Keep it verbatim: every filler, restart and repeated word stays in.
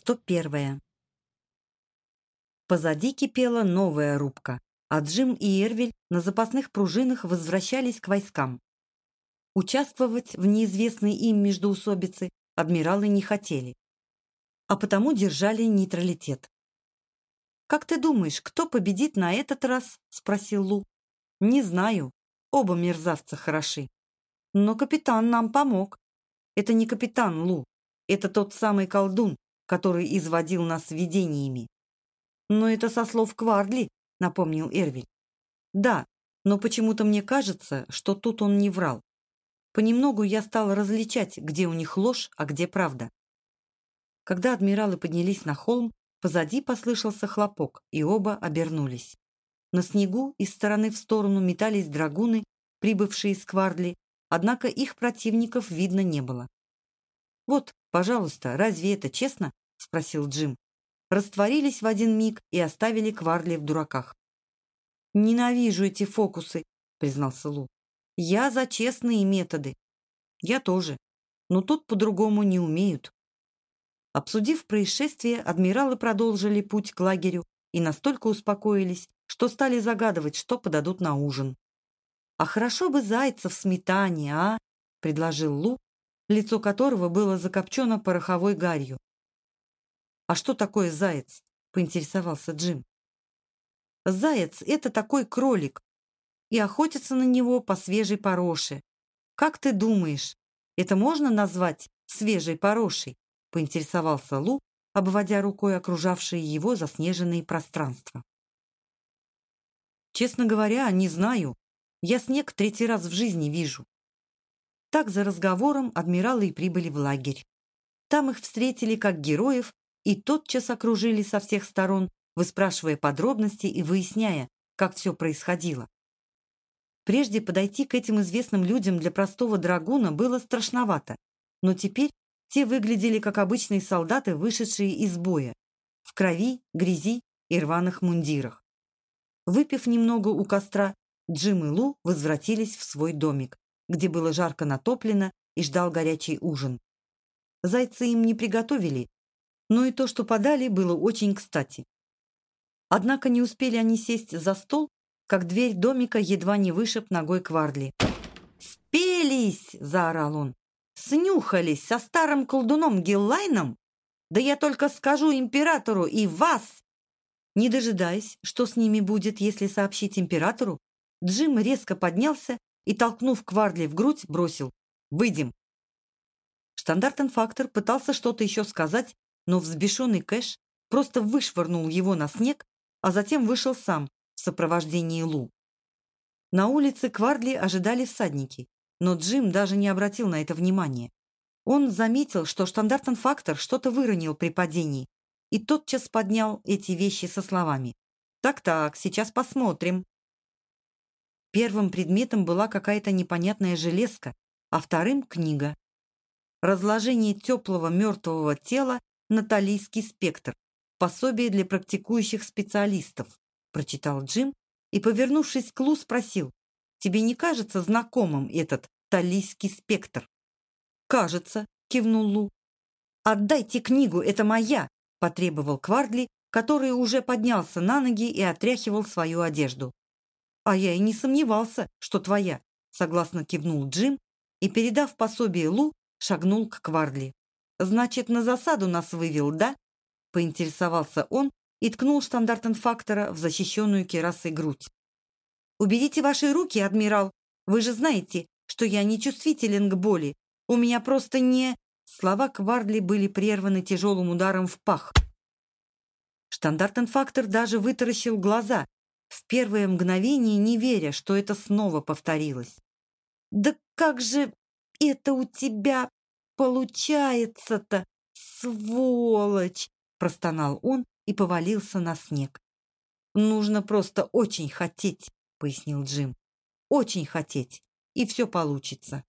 что первое. Позади кипела новая рубка, а Джим и Эрвель на запасных пружинах возвращались к войскам. Участвовать в неизвестной им междоусобице адмиралы не хотели, а потому держали нейтралитет. «Как ты думаешь, кто победит на этот раз?» – спросил Лу. «Не знаю. Оба мерзавца хороши. Но капитан нам помог. Это не капитан, Лу. Это тот самый колдун, который изводил нас видениями». «Но это со слов Квардли», — напомнил Эрвель. «Да, но почему-то мне кажется, что тут он не врал. Понемногу я стал различать, где у них ложь, а где правда». Когда адмиралы поднялись на холм, позади послышался хлопок, и оба обернулись. На снегу из стороны в сторону метались драгуны, прибывшие из Квардли, однако их противников видно не было. «Вот, пожалуйста, разве это честно?» — спросил Джим. Растворились в один миг и оставили Квардли в дураках. «Ненавижу эти фокусы», — признался Лу. «Я за честные методы». «Я тоже. Но тут по-другому не умеют». Обсудив происшествие, адмиралы продолжили путь к лагерю и настолько успокоились, что стали загадывать, что подадут на ужин. «А хорошо бы зайца в сметане, а?» — предложил Лу, лицо которого было закопчено пороховой гарью. «А что такое заяц?» — поинтересовался Джим. «Заяц — это такой кролик, и охотятся на него по свежей пороше. Как ты думаешь, это можно назвать свежей порошей?» — поинтересовался Лу, обводя рукой окружавшие его заснеженные пространства. «Честно говоря, не знаю. Я снег третий раз в жизни вижу». Так за разговором адмиралы и прибыли в лагерь. Там их встретили как героев и тотчас окружили со всех сторон, выспрашивая подробности и выясняя, как все происходило. Прежде подойти к этим известным людям для простого драгуна было страшновато, но теперь те выглядели как обычные солдаты, вышедшие из боя, в крови, грязи и рваных мундирах. Выпив немного у костра, Джим и Лу возвратились в свой домик, где было жарко натоплено и ждал горячий ужин. Зайца им не приготовили, но и то, что подали, было очень кстати. Однако не успели они сесть за стол, как дверь домика едва не вышиб ногой Квардли. «Спелись!» — заорал он. «Снюхались со старым колдуном Гиллайном? Да я только скажу императору и вас!» Не дожидаясь, что с ними будет, если сообщить императору, Джим резко поднялся и, толкнув Квардли в грудь, бросил: «Выйдем!» Штандартенфактор пытался что-то еще сказать, но взбешенный Кэш просто вышвырнул его на снег, а затем вышел сам в сопровождении Лу. На улице Квардли ожидали всадники, но Джим даже не обратил на это внимания. Он заметил, что штандартенфактор что-то выронил при падении, и тотчас поднял эти вещи со словами: «Так-так, сейчас посмотрим». Первым предметом была какая-то непонятная железка, а вторым — книга. «Разложение теплого мертвого тела на талийский спектр. Пособие для практикующих специалистов», — прочитал Джим и, повернувшись к Лу, спросил: «Тебе не кажется знакомым этот талийский спектр?» «Кажется», — кивнул Лу. «Отдайте книгу, это моя», — потребовал Квардли, который уже поднялся на ноги и отряхивал свою одежду. «А я и не сомневался, что твоя», — согласно кивнул Джим и, передав пособие Лу, шагнул к Квардли. «Значит, на засаду нас вывел, да?» — поинтересовался он и ткнул штандартенфактора в защищенную кирасой грудь. «Уберите ваши руки, адмирал. Вы же знаете, что я не чувствителен к боли. У меня просто не...» Слова Квардли были прерваны тяжелым ударом в пах. Штандартенфактор даже вытаращил глаза, в первое мгновение не веря, что это снова повторилось. «Да как же это у тебя получается-то, сволочь!» — простонал он и повалился на снег. «Нужно просто очень хотеть», — пояснил Джим. «Очень хотеть, и все получится».